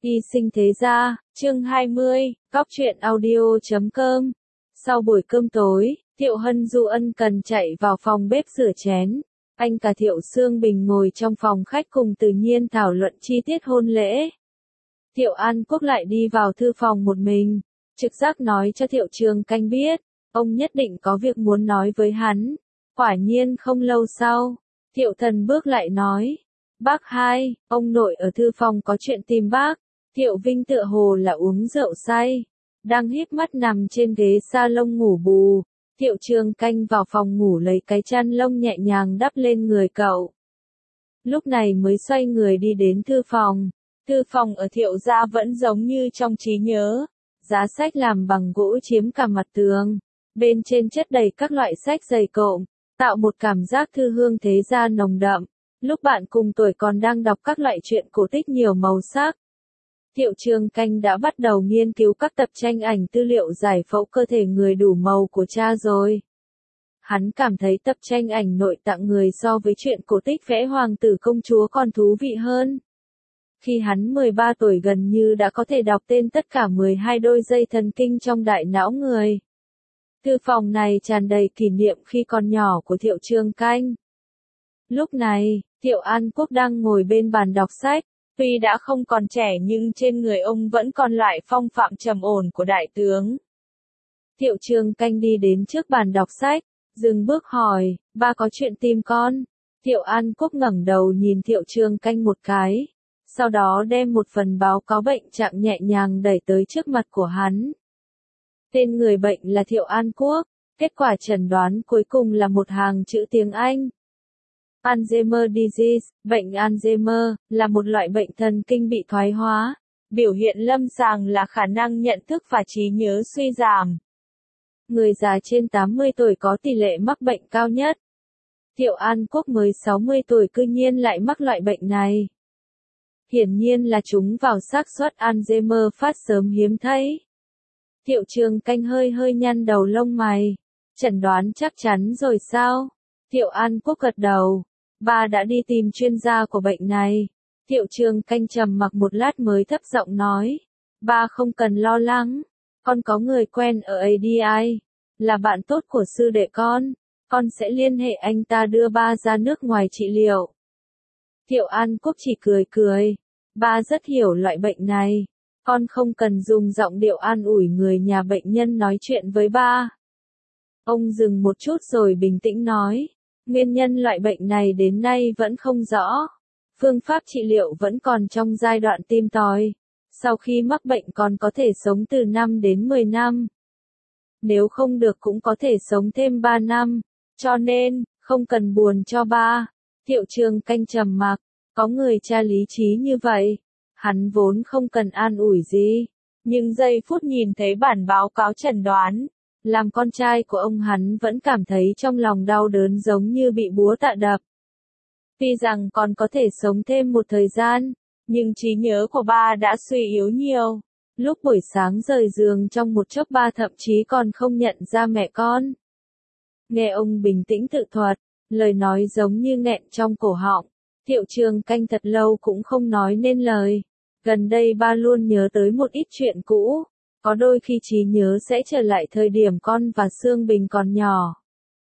Y sinh thế gia, chương 20, Cóc truyện audio.com. Sau buổi cơm tối, Thiệu Hân Du ân cần chạy vào phòng bếp rửa chén. Anh cả Thiệu Sương Bình ngồi trong phòng khách cùng Từ Nhiên thảo luận chi tiết hôn lễ. Thiệu An Quốc lại đi vào thư phòng một mình, trực giác nói cho Thiệu Trường Canh biết, ông nhất định có việc muốn nói với hắn. Quả nhiên không lâu sau, Thiệu Thần bước lại nói, bác hai, ông nội ở thư phòng có chuyện tìm bác. Thiệu Vinh tựa hồ là uống rượu say, đang híp mắt nằm trên ghế salon ngủ bù. Thiệu Trường Canh vào phòng ngủ lấy cái chăn lông nhẹ nhàng đắp lên người cậu. Lúc này mới xoay người đi đến thư phòng. Thư phòng ở Thiệu gia vẫn giống như trong trí nhớ. Giá sách làm bằng gỗ chiếm cả mặt tường. Bên trên chất đầy các loại sách dày cộm, tạo một cảm giác thư hương thế gia nồng đậm. Lúc bạn cùng tuổi còn đang đọc các loại truyện cổ tích nhiều màu sắc. Thiệu Trường Canh đã bắt đầu nghiên cứu các tập tranh ảnh tư liệu giải phẫu cơ thể người đủ màu của cha rồi. Hắn cảm thấy tập tranh ảnh nội tạng người so với truyện cổ tích vẽ hoàng tử công chúa còn thú vị hơn. Khi hắn 13 tuổi gần như đã có thể đọc tên tất cả 12 đôi dây thần kinh trong đại não người. Thư phòng này tràn đầy kỷ niệm khi còn nhỏ của Thiệu Trường Canh. Lúc này, Thiệu An Quốc đang ngồi bên bàn đọc sách. Tuy đã không còn trẻ nhưng trên người ông vẫn còn lại phong phạm trầm ổn của đại tướng. Thiệu Trường Canh đi đến trước bàn đọc sách, dừng bước hỏi, ba có chuyện tìm con. Thiệu An Quốc ngẩng đầu nhìn Thiệu Trường Canh một cái, sau đó đem một phần báo cáo bệnh trạng nhẹ nhàng đẩy tới trước mặt của hắn. Tên người bệnh là Thiệu An Quốc, kết quả chẩn đoán cuối cùng là một hàng chữ tiếng Anh. Alzheimer disease, bệnh Alzheimer, là một loại bệnh thần kinh bị thoái hóa. Biểu hiện lâm sàng là khả năng nhận thức và trí nhớ suy giảm. Người già trên 80 tuổi có tỷ lệ mắc bệnh cao nhất. Thiệu An Quốc mới 60 tuổi cư nhiên lại mắc loại bệnh này. Hiển nhiên là chúng vào xác suất Alzheimer phát sớm hiếm thấy. Thiệu Trường Canh hơi nhăn đầu lông mày. Chẩn đoán chắc chắn rồi sao? Thiệu An Quốc gật đầu. Ba đã đi tìm chuyên gia của bệnh này. Thiệu Trường Canh trầm mặc một lát mới thấp giọng nói. Ba không cần lo lắng. Con có người quen ở ADI. Là bạn tốt của sư đệ con. Con sẽ liên hệ anh ta đưa ba ra nước ngoài trị liệu. Thiệu An Quốc chỉ cười. Ba rất hiểu loại bệnh này. Con không cần dùng giọng điệu an ủi người nhà bệnh nhân nói chuyện với ba. Ông dừng một chút rồi bình tĩnh nói. Nguyên nhân loại bệnh này đến nay vẫn không rõ. Phương pháp trị liệu vẫn còn trong giai đoạn tìm tòi. Sau khi mắc bệnh còn có thể sống từ 5 đến 10 năm. Nếu không được cũng có thể sống thêm 3 năm. Cho nên, không cần buồn cho ba. Thiệu Trường Canh trầm mặc. Có người cha lý trí như vậy. Hắn vốn không cần an ủi gì. Nhưng giây phút nhìn thấy bản báo cáo chẩn đoán. Làm con trai của ông hắn vẫn cảm thấy trong lòng đau đớn giống như bị búa tạ đập. Tuy rằng còn có thể sống thêm một thời gian, nhưng trí nhớ của ba đã suy yếu nhiều. Lúc buổi sáng rời giường trong một chốc ba thậm chí còn không nhận ra mẹ con. Nghe ông bình tĩnh tự thuật, lời nói giống như nghẹn trong cổ họng. Thiệu Trường Canh thật lâu cũng không nói nên lời. Gần đây ba luôn nhớ tới một ít chuyện cũ. Có đôi khi trí nhớ sẽ trở lại thời điểm con và Sương Bình còn nhỏ.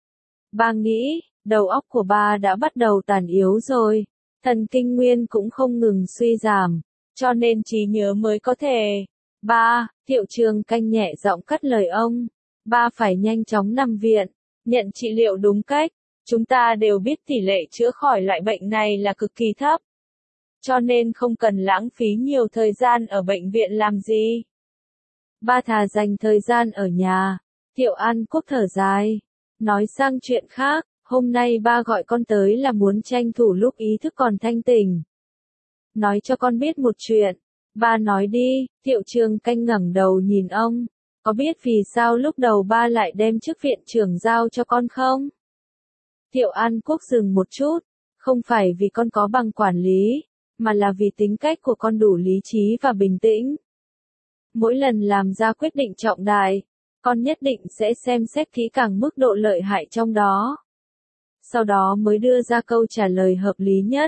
Ba nghĩ, đầu óc của ba đã bắt đầu tàn yếu rồi. Thần kinh nguyên cũng không ngừng suy giảm. Cho nên trí nhớ mới có thể. Ba, Thiệu Trường Canh nhẹ giọng cắt lời ông. Ba phải nhanh chóng nằm viện. Nhận trị liệu đúng cách. Chúng ta đều biết tỷ lệ chữa khỏi loại bệnh này là cực kỳ thấp. Cho nên không cần lãng phí nhiều thời gian ở bệnh viện làm gì. Ba thà dành thời gian ở nhà. Thiệu An Quốc thở dài. Nói sang chuyện khác, hôm nay ba gọi con tới là muốn tranh thủ lúc ý thức còn thanh tỉnh. Nói cho con biết một chuyện. Ba nói đi. Thiệu Trường Canh ngẩng đầu nhìn ông. Có biết vì sao lúc đầu ba lại đem chức viện trưởng giao cho con không? Thiệu An Quốc dừng một chút. Không phải vì con có bằng quản lý, mà là vì tính cách của con đủ lý trí và bình tĩnh. Mỗi lần làm ra quyết định trọng đại, con nhất định sẽ xem xét kỹ càng mức độ lợi hại trong đó. Sau đó mới đưa ra câu trả lời hợp lý nhất.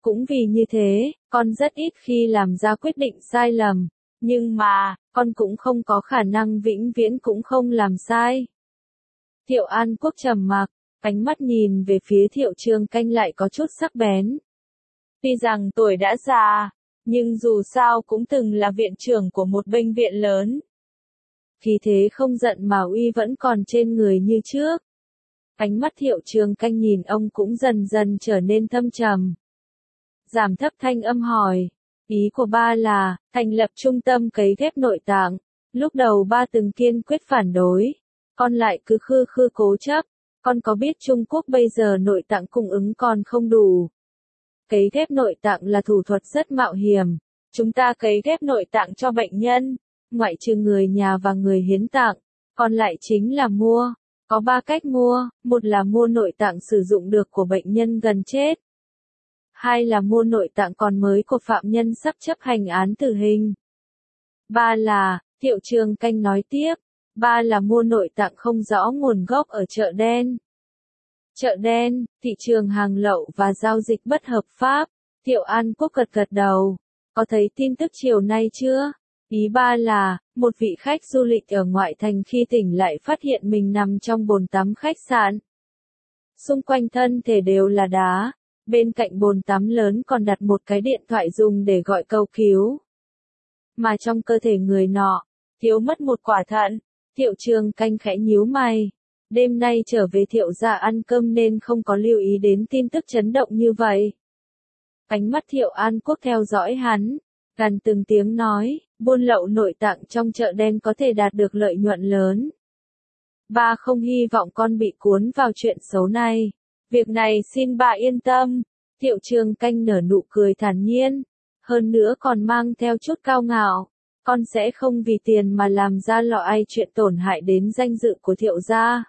Cũng vì như thế, con rất ít khi làm ra quyết định sai lầm. Nhưng mà, con cũng không có khả năng vĩnh viễn cũng không làm sai. Thiệu An Quốc trầm mặc, ánh mắt nhìn về phía Thiệu Trường Canh lại có chút sắc bén. Tuy rằng tuổi đã già, nhưng dù sao cũng từng là viện trưởng của một bệnh viện lớn. Khí thế không giận mà uy vẫn còn trên người như trước. Ánh mắt Thiệu Trường Canh nhìn ông cũng dần dần trở nên thâm trầm. Giảm thấp thanh âm hỏi, ý của ba là, thành lập trung tâm cấy ghép nội tạng. Lúc đầu ba từng kiên quyết phản đối, con lại cứ khư khư cố chấp. Con có biết Trung Quốc bây giờ nội tạng cung ứng còn không đủ. Cấy ghép nội tạng là thủ thuật rất mạo hiểm. Chúng ta cấy ghép nội tạng cho bệnh nhân, ngoại trừ người nhà và người hiến tạng, còn lại chính là mua. Có 3 cách mua, một là mua nội tạng sử dụng được của bệnh nhân gần chết. 2 là mua nội tạng còn mới của phạm nhân sắp chấp hành án tử hình. 3 là, Thiệu Trường Canh nói tiếp, 3 là mua nội tạng không rõ nguồn gốc ở chợ đen. Chợ đen, thị trường hàng lậu và giao dịch bất hợp pháp. Thiệu An Quốc gật gật đầu. Có thấy tin tức chiều nay chưa? Ý ba là, một vị khách du lịch ở ngoại thành khi tỉnh lại phát hiện mình nằm trong bồn tắm khách sạn. Xung quanh thân thể đều là đá. Bên cạnh bồn tắm lớn còn đặt một cái điện thoại dùng để gọi cầu cứu. Mà trong cơ thể người nọ, thiếu mất một quả thận. Thiệu Trường Canh khẽ nhíu mày. Đêm nay trở về Thiệu gia ăn cơm nên không có lưu ý đến tin tức chấn động như vậy. Ánh mắt Thiệu An Quốc theo dõi hắn, gần từng tiếng nói, buôn lậu nội tạng trong chợ đen có thể đạt được lợi nhuận lớn. Ba không hy vọng con bị cuốn vào chuyện xấu này. Việc này xin bà yên tâm. Thiệu Trường Canh nở nụ cười thản nhiên, hơn nữa còn mang theo chút cao ngạo. Con sẽ không vì tiền mà làm ra loại chuyện tổn hại đến danh dự của Thiệu gia.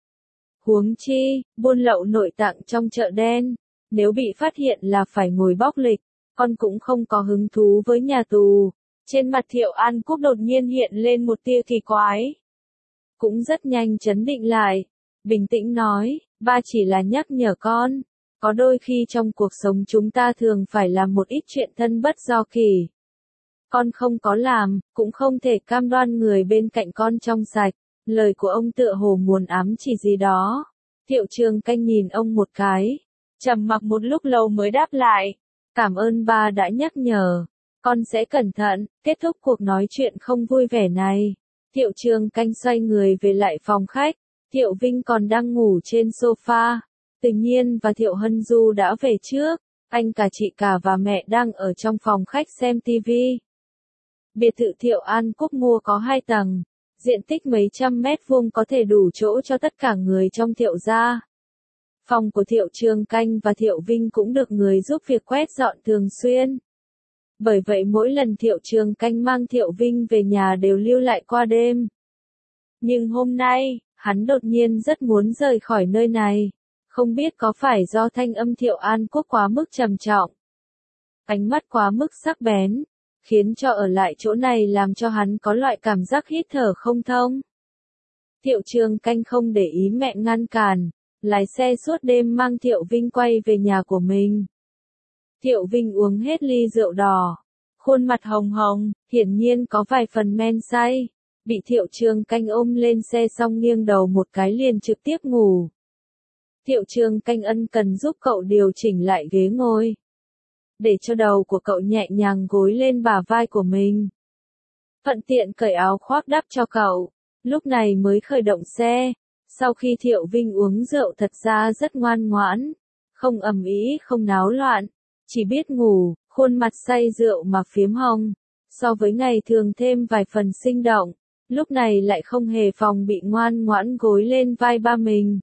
Huống chi, buôn lậu nội tạng trong chợ đen, nếu bị phát hiện là phải ngồi bóc lịch, con cũng không có hứng thú với nhà tù. Trên mặt Thiệu An Quốc đột nhiên hiện lên một tia kỳ quái. Cũng rất nhanh trấn định lại, bình tĩnh nói, ba chỉ là nhắc nhở con, có đôi khi trong cuộc sống chúng ta thường phải làm một ít chuyện thân bất do kỳ. Con không có làm, cũng không thể cam đoan người bên cạnh con trong sạch. Lời của ông tựa hồ muốn ám chỉ gì đó. Thiệu Trường Canh nhìn ông một cái, trầm mặc một lúc lâu mới đáp lại. Cảm ơn ba đã nhắc nhở. Con sẽ cẩn thận. Kết thúc cuộc nói chuyện không vui vẻ này, Thiệu Trường Canh xoay người về lại phòng khách. Thiệu Vinh còn đang ngủ trên sofa. Tự nhiên và Thiệu Hân Du đã về trước. Anh cả chị cả và mẹ đang ở trong phòng khách xem tivi. Biệt thự Thiệu An Quốc mua có 2 tầng. Diện tích mấy trăm mét vuông có thể đủ chỗ cho tất cả người trong Thiệu gia. Phòng của Thiệu Trường Canh và Thiệu Vinh cũng được người giúp việc quét dọn thường xuyên. Bởi vậy mỗi lần Thiệu Trường Canh mang Thiệu Vinh về nhà đều lưu lại qua đêm. Nhưng hôm nay, hắn đột nhiên rất muốn rời khỏi nơi này. Không biết có phải do thanh âm Thiệu An Quốc quá mức trầm trọng, ánh mắt quá mức sắc bén, khiến cho ở lại chỗ này làm cho hắn có loại cảm giác hít thở không thông. Thiệu Trường Canh không để ý mẹ ngăn cản, lái xe suốt đêm mang Thiệu Vinh quay về nhà của mình. Thiệu Vinh uống hết ly rượu đỏ, khuôn mặt hồng hồng, hiển nhiên có vài phần men say, bị Thiệu Trường Canh ôm lên xe xong nghiêng đầu một cái liền trực tiếp ngủ. Thiệu Trường Canh ân cần giúp cậu điều chỉnh lại ghế ngồi, để cho đầu của cậu nhẹ nhàng gối lên bả vai của mình. Thuận tiện cởi áo khoác đắp cho cậu, lúc này mới khởi động xe. Sau khi Thiệu Vinh uống rượu thật ra rất ngoan ngoãn, không ầm ĩ không náo loạn, chỉ biết ngủ, khuôn mặt say rượu mà phiếm hồng. So với ngày thường thêm vài phần sinh động, lúc này lại không hề phòng bị ngoan ngoãn gối lên vai ba mình.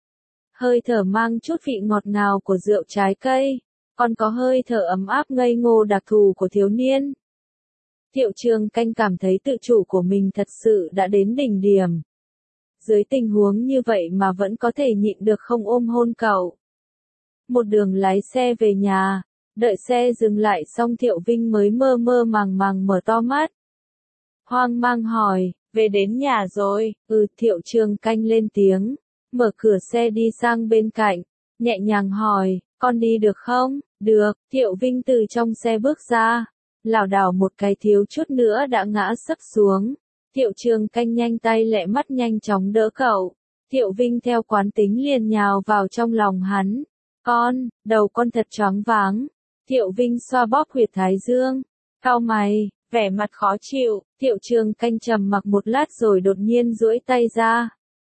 Hơi thở mang chút vị ngọt ngào của rượu trái cây, còn có hơi thở ấm áp ngây ngô đặc thù của thiếu niên. Thiệu Trường Canh cảm thấy tự chủ của mình thật sự đã đến đỉnh điểm. Dưới tình huống như vậy mà vẫn có thể nhịn được không ôm hôn cậu. Một đường lái xe về nhà, đợi xe dừng lại xong Thiệu Vinh mới mơ mơ màng màng mở to mắt. Hoang mang hỏi, về đến nhà rồi? Thiệu Trường Canh lên tiếng, mở cửa xe đi sang bên cạnh, nhẹ nhàng hỏi, con đi được không? Được, Thiệu Vinh từ trong xe bước ra, lảo đảo một cái thiếu chút nữa đã ngã sấp xuống. Thiệu Trường Canh nhanh tay lẹ mắt nhanh chóng đỡ cậu. Thiệu Vinh theo quán tính liền nhào vào trong lòng hắn. Đầu con thật choáng váng. Thiệu Vinh xoa bóp huyệt thái dương. Cau mày, vẻ mặt khó chịu. Thiệu Trường Canh trầm mặc một lát rồi đột nhiên duỗi tay ra.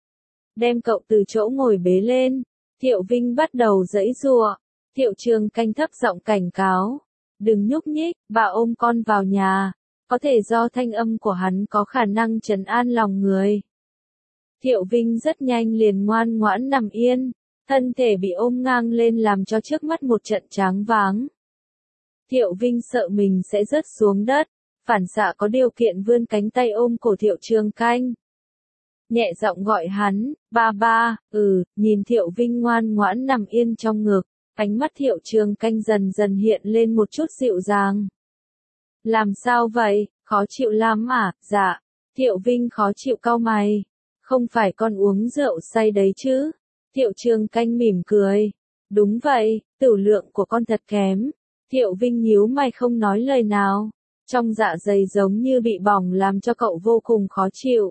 Đem cậu từ chỗ ngồi bế lên. Thiệu Vinh bắt đầu giãy giụa. Thiệu Trường Canh thấp giọng cảnh cáo. Đừng nhúc nhích, bà ôm con vào nhà. Có thể do thanh âm của hắn có khả năng trấn an lòng người. Thiệu Vinh rất nhanh liền ngoan ngoãn nằm yên. Thân thể bị ôm ngang lên làm cho trước mắt một trận choáng váng. Thiệu Vinh sợ mình sẽ rớt xuống đất. Phản xạ có điều kiện vươn cánh tay ôm cổ Thiệu Trường Canh. Nhẹ giọng gọi hắn, ba, nhìn Thiệu Vinh ngoan ngoãn nằm yên trong ngực. Ánh mắt Thiệu Trường Canh dần dần hiện lên một chút dịu dàng. Làm sao vậy, khó chịu lắm à? Dạ. Thiệu Vinh khó chịu cau mày. Không phải con uống rượu say đấy chứ? Thiệu Trường Canh mỉm cười. Đúng vậy, tửu lượng của con thật kém. Thiệu Vinh nhíu mày không nói lời nào. Trong dạ dày giống như bị bỏng làm cho cậu vô cùng khó chịu.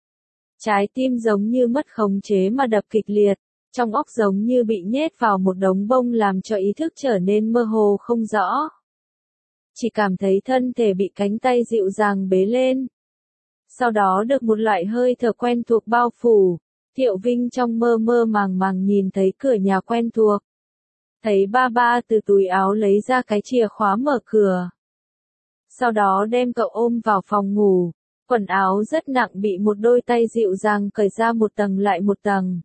Trái tim giống như mất khống chế mà đập kịch liệt. Trong óc giống như bị nhét vào một đống bông làm cho ý thức trở nên mơ hồ không rõ. Chỉ cảm thấy thân thể bị cánh tay dịu dàng bế lên. Sau đó được một loại hơi thở quen thuộc bao phủ. Thiệu Vinh trong mơ mơ màng màng nhìn thấy cửa nhà quen thuộc. Thấy ba từ túi áo lấy ra cái chìa khóa mở cửa. Sau đó đem cậu ôm vào phòng ngủ. Quần áo rất nặng bị một đôi tay dịu dàng cởi ra một tầng lại một tầng.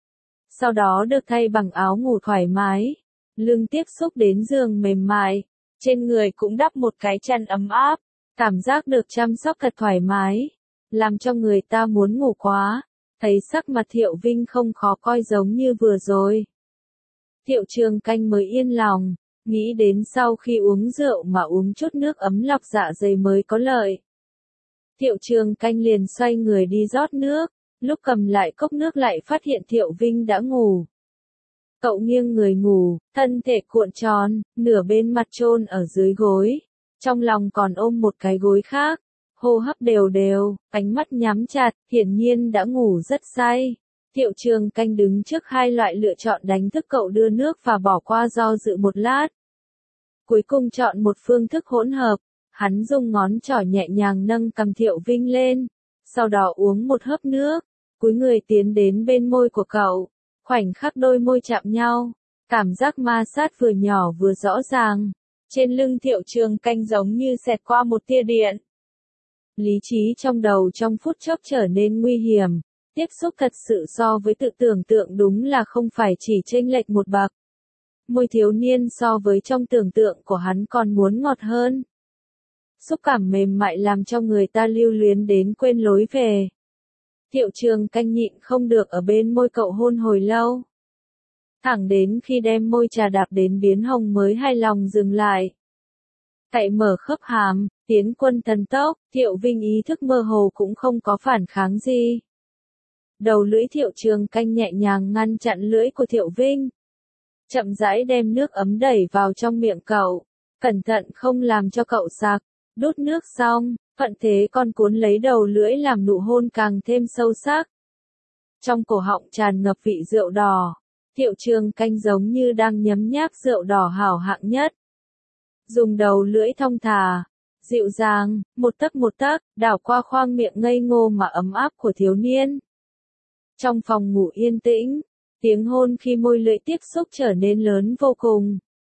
Sau đó được thay bằng áo ngủ thoải mái. Lưng tiếp xúc đến giường mềm mại. Trên người cũng đắp một cái chăn ấm áp. Cảm giác được chăm sóc thật thoải mái. Làm cho người ta muốn ngủ quá. Thấy sắc mặt Thiệu Vinh không khó coi giống như vừa rồi. Thiệu Trường Canh mới yên lòng. Nghĩ đến sau khi uống rượu mà uống chút nước ấm lọc dạ dày mới có lợi. Thiệu Trường Canh liền xoay người đi rót nước. Lúc cầm lại cốc nước lại phát hiện Thiệu Vinh đã ngủ. Cậu nghiêng người ngủ, thân thể cuộn tròn, nửa bên mặt chôn ở dưới gối. Trong lòng còn ôm một cái gối khác. Hô hấp đều đều, ánh mắt nhắm chặt, hiển nhiên đã ngủ rất say. Thiệu Trường Canh đứng trước hai loại lựa chọn đánh thức cậu đưa nước và bỏ qua do dự một lát. Cuối cùng chọn một phương thức hỗn hợp. Hắn dùng ngón trỏ nhẹ nhàng nâng cằm Thiệu Vinh lên. Sau đó uống một hớp nước. Cúi người tiến đến bên môi của cậu. Khoảnh khắc đôi môi chạm nhau. Cảm giác ma sát vừa nhỏ vừa rõ ràng. Trên lưng Thiệu Trường Canh giống như xẹt qua một tia điện. Lý trí trong đầu trong phút chốc trở nên nguy hiểm. Tiếp xúc thật sự so với tự tưởng tượng đúng là không phải chỉ chênh lệch một bậc. Môi thiếu niên so với trong tưởng tượng của hắn còn muốn ngọt hơn. Xúc cảm mềm mại làm cho người ta lưu luyến đến quên lối về. Thiệu Trường Canh nhịn không được ở bên môi cậu hôn hồi lâu. Thẳng đến khi đem môi trà đạp đến biến hồng mới hài lòng dừng lại. Cậy mở khớp hàm, tiến quân thần tốc, Thiệu Vinh ý thức mơ hồ cũng không có phản kháng gì. Đầu lưỡi Thiệu Trường Canh nhẹ nhàng ngăn chặn lưỡi của Thiệu Vinh. Chậm rãi đem nước ấm đẩy vào trong miệng cậu. Cẩn thận không làm cho cậu sặc. Đút nước xong, thuận thế còn cuốn lấy đầu lưỡi làm nụ hôn càng thêm sâu sắc. Trong cổ họng tràn ngập vị rượu đỏ. Thiệu Trường Canh giống như đang nhấm nháp rượu đỏ hảo hạng nhất. Dùng đầu lưỡi thong thả, dịu dàng, một tấc, đảo qua khoang miệng ngây ngô mà ấm áp của thiếu niên. Trong phòng ngủ yên tĩnh, tiếng hôn khi môi lưỡi tiếp xúc trở nên lớn vô cùng.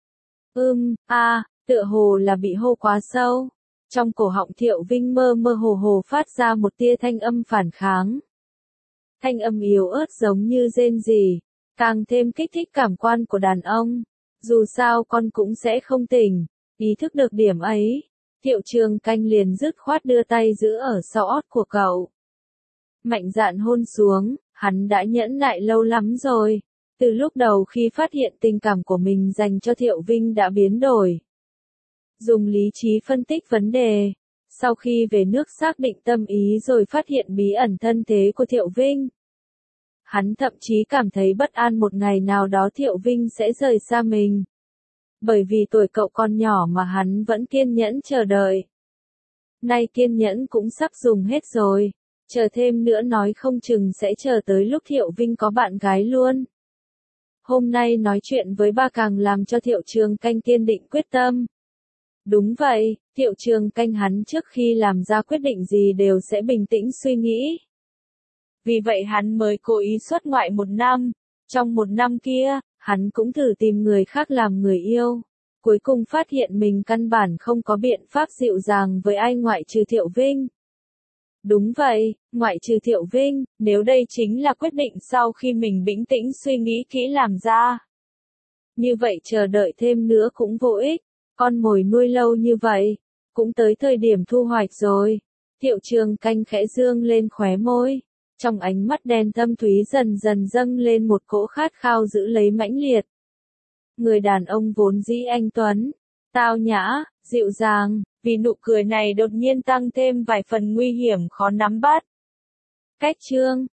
Tựa hồ là bị hô quá sâu. Trong cổ họng Thiệu Vinh mơ mơ hồ hồ phát ra một tia thanh âm phản kháng. Thanh âm yếu ớt giống như rên rỉ, càng thêm kích thích cảm quan của đàn ông. Dù sao con cũng sẽ không tỉnh. Ý thức được điểm ấy, Thiệu Trường Canh liền dứt khoát đưa tay giữ ở sau ót của cậu. Mạnh dạn hôn xuống, hắn đã nhẫn nại lâu lắm rồi. Từ lúc đầu khi phát hiện tình cảm của mình dành cho Thiệu Vinh đã biến đổi. Dùng lý trí phân tích vấn đề. Sau khi về nước xác định tâm ý rồi phát hiện bí ẩn thân thế của Thiệu Vinh. Hắn thậm chí cảm thấy bất an một ngày nào đó Thiệu Vinh sẽ rời xa mình. Bởi vì tuổi cậu còn nhỏ mà hắn vẫn kiên nhẫn chờ đợi. Nay kiên nhẫn cũng sắp dùng hết rồi. Chờ thêm nữa nói không chừng sẽ chờ tới lúc Thiệu Vinh có bạn gái luôn. Hôm nay nói chuyện với ba càng làm cho Thiệu Trường Canh kiên định quyết tâm. Đúng vậy, Thiệu Trường Canh hắn trước khi làm ra quyết định gì đều sẽ bình tĩnh suy nghĩ. Vì vậy hắn mới cố ý xuất ngoại 1 năm. Trong 1 năm kia, hắn cũng thử tìm người khác làm người yêu. Cuối cùng phát hiện mình căn bản không có biện pháp dịu dàng với ai ngoại trừ Thiệu Vinh. Đúng vậy, ngoại trừ Thiệu Vinh, nếu đây chính là quyết định sau khi mình bình tĩnh suy nghĩ kỹ làm ra. Như vậy chờ đợi thêm nữa cũng vô ích, con mồi nuôi lâu như vậy, cũng tới thời điểm thu hoạch rồi. Thiệu Trường Canh khẽ dương lên khóe môi, trong ánh mắt đen thâm thúy dần dần dâng lên một cỗ khát khao giữ lấy mãnh liệt. Người đàn ông vốn dĩ anh tuấn, tao nhã, dịu dàng, vì nụ cười này đột nhiên tăng thêm vài phần nguy hiểm khó nắm bắt. Cách chương